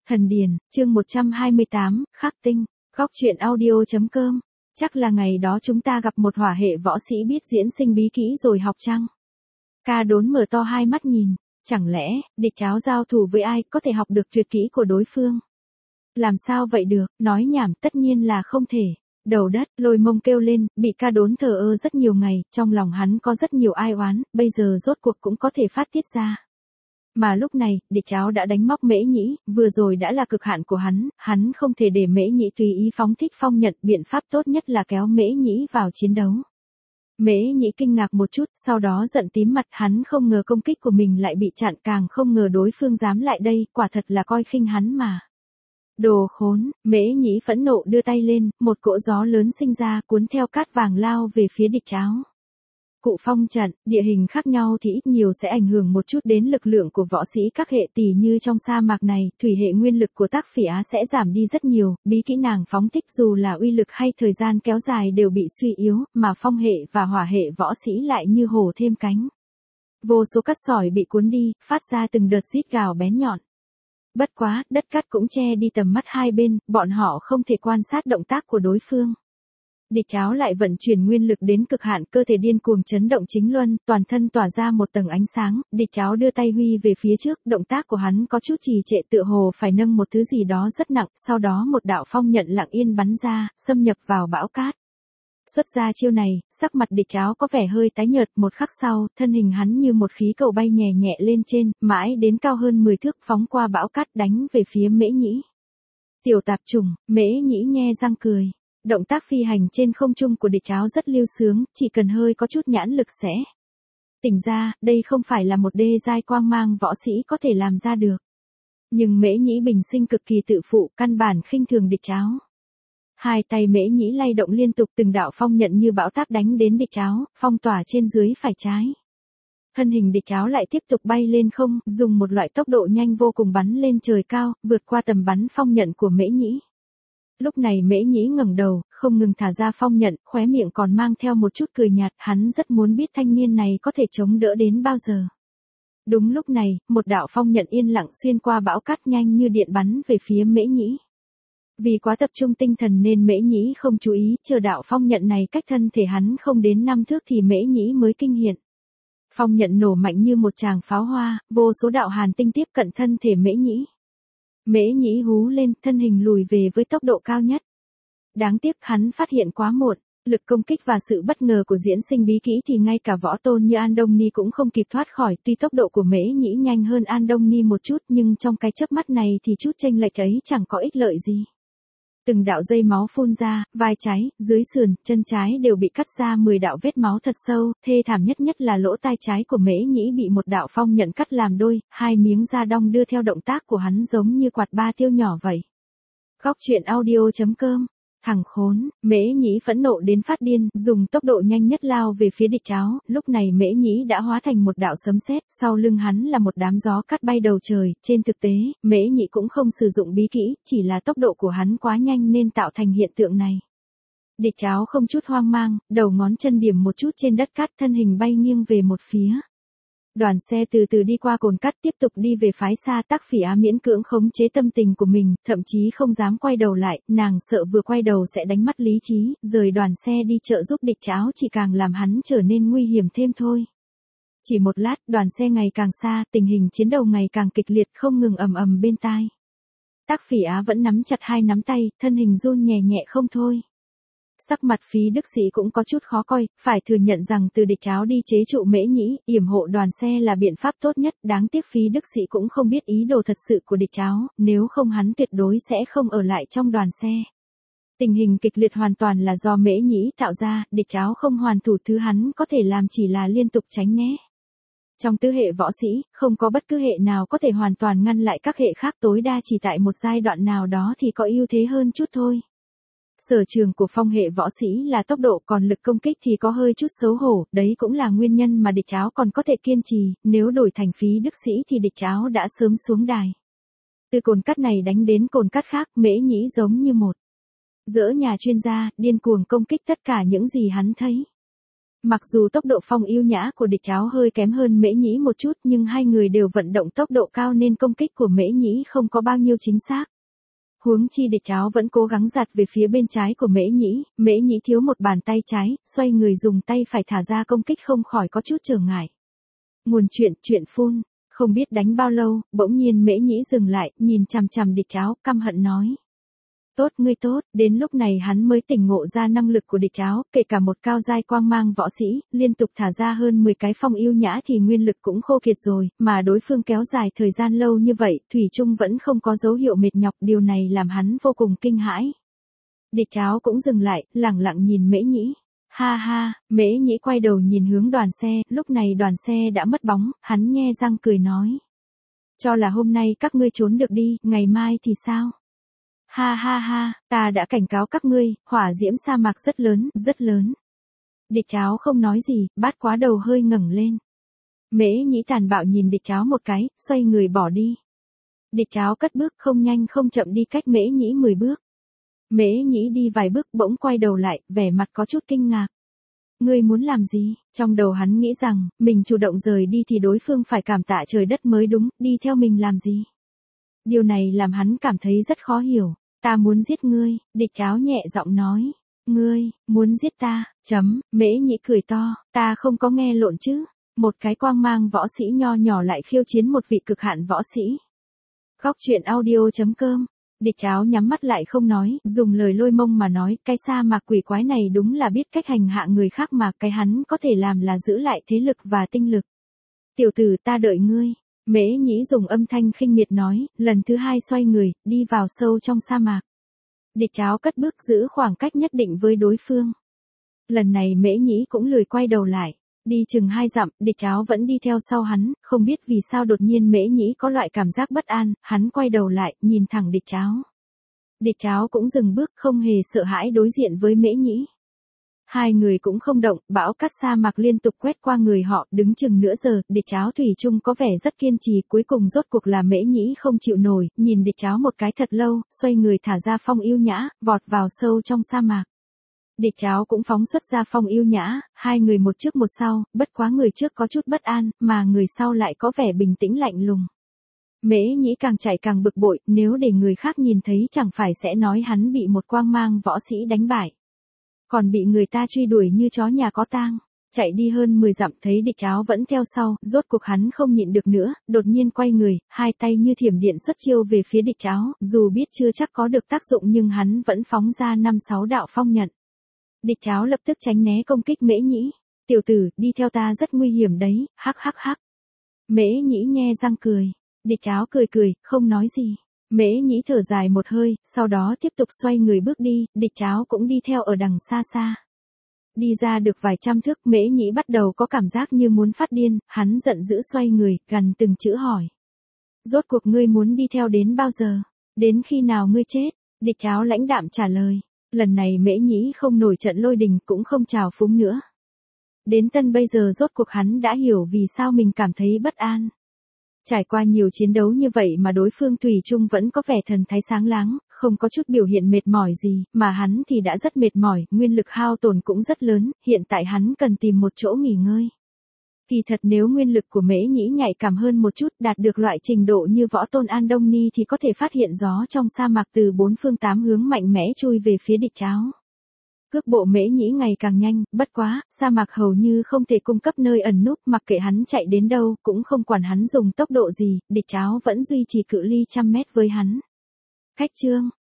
Thần Điền, chương 128, Khắc Tinh, Góc truyện audio.com. Chắc là ngày đó chúng ta gặp một hỏa hệ võ sĩ biết diễn sinh bí kỹ rồi học chăng? Ca Đốn mở to hai mắt nhìn, chẳng lẽ, địch cháo giao thủ với ai có thể học được tuyệt kỹ của đối phương? Làm sao vậy được, nói nhảm tất nhiên là không thể. Đầu đất, Lôi Mông kêu lên, bị Ca Đốn thờ ơ rất nhiều ngày, trong lòng hắn có rất nhiều ai oán, bây giờ rốt cuộc cũng có thể phát tiết ra. Mà lúc này, địch cháo đã đánh móc Mễ Nhĩ, vừa rồi đã là cực hạn của hắn không thể để Mễ Nhĩ tùy ý phóng thích phong nhận, biện pháp tốt nhất là kéo Mễ Nhĩ vào chiến đấu. Mễ Nhĩ kinh ngạc một chút, sau đó giận tím mặt, hắn không ngờ công kích của mình lại bị chặn, càng không ngờ đối phương dám lại đây, quả thật là coi khinh hắn mà. Đồ khốn, Mễ Nhĩ phẫn nộ đưa tay lên, một cỗ gió lớn sinh ra cuốn theo cát vàng lao về phía địch cháo. Cụ phong trận, địa hình khác nhau thì ít nhiều sẽ ảnh hưởng một chút đến lực lượng của võ sĩ các hệ, tỉ như trong sa mạc này, thủy hệ nguyên lực của Tác Phỉ Á sẽ giảm đi rất nhiều, bí kỹ nàng phóng thích dù là uy lực hay thời gian kéo dài đều bị suy yếu, mà phong hệ và hỏa hệ võ sĩ lại như hổ thêm cánh. Vô số cát sỏi bị cuốn đi, phát ra từng đợt rít gào bén nhọn. Bất quá, đất cát cũng che đi tầm mắt hai bên, bọn họ không thể quan sát động tác của đối phương. Địch cháo lại vận chuyển nguyên lực đến cực hạn, cơ thể điên cuồng chấn động chính luân, toàn thân tỏa ra một tầng ánh sáng, địch cháo đưa tay huy về phía trước, động tác của hắn có chút trì trệ, tựa hồ phải nâng một thứ gì đó rất nặng, sau đó một đạo phong nhận lặng yên bắn ra, xâm nhập vào bão cát. Xuất ra chiêu này, sắc mặt địch cháo có vẻ hơi tái nhợt, một khắc sau, thân hình hắn như một khí cầu bay nhẹ nhẹ lên trên, mãi đến cao hơn 10 thước, phóng qua bão cát đánh về phía Mễ Nhĩ. Tiểu tạp chủng, Mễ Nhĩ nhe răng cười. Động tác phi hành trên không trung của địch cháo rất lưu sướng, chỉ cần hơi có chút nhãn lực sẽ tỉnh ra, đây không phải là một đê giai quang mang võ sĩ có thể làm ra được. Nhưng Mễ Nhĩ bình sinh cực kỳ tự phụ, căn bản khinh thường địch cháo. Hai tay Mễ Nhĩ lay động liên tục, từng đạo phong nhận như bão táp đánh đến địch cháo, phong tỏa trên dưới phải trái. Thân hình địch cháo lại tiếp tục bay lên không, dùng một loại tốc độ nhanh vô cùng bắn lên trời cao, vượt qua tầm bắn phong nhận của Mễ Nhĩ. Lúc này Mễ Nhĩ ngẩng đầu, không ngừng thả ra phong nhận, khóe miệng còn mang theo một chút cười nhạt, hắn rất muốn biết thanh niên này có thể chống đỡ đến bao giờ. Đúng lúc này, một đạo phong nhận yên lặng xuyên qua bão cát nhanh như điện bắn về phía Mễ Nhĩ. Vì quá tập trung tinh thần nên Mễ Nhĩ không chú ý, chờ đạo phong nhận này cách thân thể hắn không đến 5 thước thì Mễ Nhĩ mới kinh hiện. Phong nhận nổ mạnh như một tràng pháo hoa, vô số đạo hàn tinh tiếp cận thân thể Mễ Nhĩ. Mễ Nhĩ hú lên, thân hình lùi về với tốc độ cao nhất. Đáng tiếc hắn phát hiện quá muộn, lực công kích và sự bất ngờ của diễn sinh bí kỹ thì ngay cả võ tôn như An Đông Ni cũng không kịp thoát khỏi, tuy tốc độ của Mễ Nhĩ nhanh hơn An Đông Ni một chút nhưng trong cái chớp mắt này thì chút chênh lệch ấy chẳng có ích lợi gì. Từng đạo dây máu phun ra, vai trái, dưới sườn, chân trái đều bị cắt ra 10 đạo vết máu thật sâu, thê thảm nhất là lỗ tai trái của Mễ Nhĩ bị một đạo phong nhận cắt làm đôi, hai miếng da đong đưa theo động tác của hắn giống như quạt ba tiêu nhỏ vậy. Góc truyện audio.com. Thằng khốn, Mễ Nhĩ phẫn nộ đến phát điên, dùng tốc độ nhanh nhất lao về phía địch cháo, lúc này Mễ Nhĩ đã hóa thành một đạo sấm sét, sau lưng hắn là một đám gió cát bay đầu trời, trên thực tế, Mễ Nhĩ cũng không sử dụng bí kỹ, chỉ là tốc độ của hắn quá nhanh nên tạo thành hiện tượng này. Địch cháo không chút hoang mang, đầu ngón chân điểm một chút trên đất cát, thân hình bay nghiêng về một phía. Đoàn xe từ từ đi qua cồn cát tiếp tục đi về phái xa, Tác Phỉ Á miễn cưỡng khống chế tâm tình của mình, thậm chí không dám quay đầu lại, nàng sợ vừa quay đầu sẽ đánh mất lý trí, rời đoàn xe đi trợ giúp địch cháo chỉ càng làm hắn trở nên nguy hiểm thêm thôi. Chỉ một lát, đoàn xe ngày càng xa, tình hình chiến đấu ngày càng kịch liệt không ngừng ầm ầm bên tai. Tác Phỉ Á vẫn nắm chặt hai nắm tay, thân hình run nhẹ nhẹ không thôi. Sắc mặt Phí Đức Sĩ cũng có chút khó coi, phải thừa nhận rằng từ địch cháo đi chế trụ Mễ Nhĩ, yểm hộ đoàn xe là biện pháp tốt nhất, đáng tiếc Phí Đức Sĩ cũng không biết ý đồ thật sự của địch cháo, nếu không hắn tuyệt đối sẽ không ở lại trong đoàn xe. Tình hình kịch liệt hoàn toàn là do Mễ Nhĩ tạo ra, địch cháo không hoàn thủ, thứ hắn có thể làm chỉ là liên tục tránh né. Trong tứ hệ võ sĩ, không có bất cứ hệ nào có thể hoàn toàn ngăn lại các hệ khác, tối đa chỉ tại một giai đoạn nào đó thì có ưu thế hơn chút thôi. Sở trường của phong hệ võ sĩ là tốc độ, còn lực công kích thì có hơi chút xấu hổ, đấy cũng là nguyên nhân mà địch cháo còn có thể kiên trì, nếu đổi thành Phí Đức Sĩ thì địch cháo đã sớm xuống đài. Từ cồn cát này đánh đến cồn cát khác, Mễ Nhĩ giống như một dỡ nhà chuyên gia, điên cuồng công kích tất cả những gì hắn thấy. Mặc dù tốc độ phong yêu nhã của địch áo hơi kém hơn Mễ Nhĩ một chút nhưng hai người đều vận động tốc độ cao nên công kích của Mễ Nhĩ không có bao nhiêu chính xác. Huống chi địch áo vẫn cố gắng giạt về phía bên trái của Mễ Nhĩ thiếu một bàn tay trái, xoay người dùng tay phải thả ra công kích không khỏi có chút trở ngại. Nguồn chuyện phun, không biết đánh bao lâu, bỗng nhiên Mễ Nhĩ dừng lại, nhìn chằm chằm địch áo, căm hận nói. Tốt ngươi tốt, đến lúc này hắn mới tỉnh ngộ ra năng lực của địch áo, kể cả một cao giai quang mang võ sĩ, liên tục thả ra hơn 10 cái phong yêu nhã thì nguyên lực cũng khô kiệt rồi, mà đối phương kéo dài thời gian lâu như vậy, thủy chung vẫn không có dấu hiệu mệt nhọc, điều này làm hắn vô cùng kinh hãi. Địch áo cũng dừng lại, lẳng lặng nhìn Mễ Nhĩ. Ha ha, Mễ Nhĩ quay đầu nhìn hướng đoàn xe, lúc này đoàn xe đã mất bóng, hắn nhe răng cười nói. Cho là hôm nay các ngươi trốn được đi, ngày mai thì sao? Ha ha ha, ta đã cảnh cáo các ngươi, hỏa diễm sa mạc rất lớn, rất lớn. Địch áo không nói gì, bát quá đầu hơi ngẩng lên. Mễ Nhĩ tàn bạo nhìn địch áo một cái, xoay người bỏ đi. Địch áo cất bước không nhanh không chậm đi cách Mễ Nhĩ 10 bước. Mễ Nhĩ đi vài bước bỗng quay đầu lại, vẻ mặt có chút kinh ngạc. Ngươi muốn làm gì? Trong đầu hắn nghĩ rằng, mình chủ động rời đi thì đối phương phải cảm tạ trời đất mới đúng, đi theo mình làm gì? Điều này làm hắn cảm thấy rất khó hiểu. Ta muốn giết ngươi, địch áo nhẹ giọng nói. Ngươi, muốn giết ta, Mễ Nhĩ cười to, ta không có nghe lộn chứ. Một cái quang mang võ sĩ nho nhỏ lại khiêu chiến một vị cực hạn võ sĩ. Góc truyện audio.com. Địch áo nhắm mắt lại không nói, dùng lời lôi mông mà nói, cái sa mạc quỷ quái này đúng là biết cách hành hạ người khác mà cái hắn có thể làm là giữ lại thế lực và tinh lực. Tiểu tử ta đợi ngươi. Mễ Nhĩ dùng âm thanh khinh miệt nói, lần thứ hai xoay người, đi vào sâu trong sa mạc. Địch áo cất bước giữ khoảng cách nhất định với đối phương. Lần này Mễ Nhĩ cũng lười quay đầu lại. Đi chừng 2 dặm, địch áo vẫn đi theo sau hắn, không biết vì sao đột nhiên Mễ Nhĩ có loại cảm giác bất an, hắn quay đầu lại, nhìn thẳng địch áo. Địch áo cũng dừng bước không hề sợ hãi đối diện với Mễ Nhĩ. Hai người cũng không động, bão cát sa mạc liên tục quét qua người họ, đứng chừng nửa giờ, địch áo thủy chung có vẻ rất kiên trì, cuối cùng rốt cuộc là Mễ Nhĩ không chịu nổi, nhìn địch áo một cái thật lâu, xoay người thả ra phong yêu nhã, vọt vào sâu trong sa mạc. Địch áo cũng phóng xuất ra phong yêu nhã, hai người một trước một sau, bất quá người trước có chút bất an, mà người sau lại có vẻ bình tĩnh lạnh lùng. Mễ Nhĩ càng chạy càng bực bội, nếu để người khác nhìn thấy chẳng phải sẽ nói hắn bị một quang mang võ sĩ đánh bại. Còn bị người ta truy đuổi như chó nhà có tang. Chạy đi hơn 10 dặm thấy địch áo vẫn theo sau, rốt cuộc hắn không nhịn được nữa, đột nhiên quay người, hai tay như thiểm điện xuất chiêu về phía địch áo, dù biết chưa chắc có được tác dụng nhưng hắn vẫn phóng ra 5-6 đạo phong nhận. Địch áo lập tức tránh né công kích Mễ Nhĩ. Tiểu tử, đi theo ta rất nguy hiểm đấy, hắc hắc hắc. Mễ Nhĩ nhe răng cười. Địch áo cười, không nói gì. Mễ Nhĩ thở dài một hơi, sau đó tiếp tục xoay người bước đi, địch áo cũng đi theo ở đằng xa xa. Đi ra được vài trăm thước, Mễ Nhĩ bắt đầu có cảm giác như muốn phát điên, hắn giận dữ xoay người, gằn từng chữ hỏi. Rốt cuộc ngươi muốn đi theo đến bao giờ? Đến khi nào ngươi chết? Địch áo lãnh đạm trả lời. Lần này Mễ Nhĩ không nổi trận lôi đình cũng không trào phúng nữa. Đến tân bây giờ rốt cuộc hắn đã hiểu vì sao mình cảm thấy bất an. Trải qua nhiều chiến đấu như vậy mà đối phương thủy chung vẫn có vẻ thần thái sáng láng, không có chút biểu hiện mệt mỏi gì, mà hắn thì đã rất mệt mỏi, nguyên lực hao tổn cũng rất lớn, hiện tại hắn cần tìm một chỗ nghỉ ngơi. Kỳ thật nếu nguyên lực của Mễ Nhĩ nhạy cảm hơn một chút, đạt được loại trình độ như võ tôn An Đông Ni thì có thể phát hiện gió trong sa mạc từ 4 phương 8 hướng mạnh mẽ chui về phía địch áo. Cước bộ Mễ Nhĩ ngày càng nhanh, bất quá, sa mạc hầu như không thể cung cấp nơi ẩn núp, mặc kệ hắn chạy đến đâu, cũng không quản hắn dùng tốc độ gì, địch áo vẫn duy trì cự ly trăm mét với hắn. Khách chương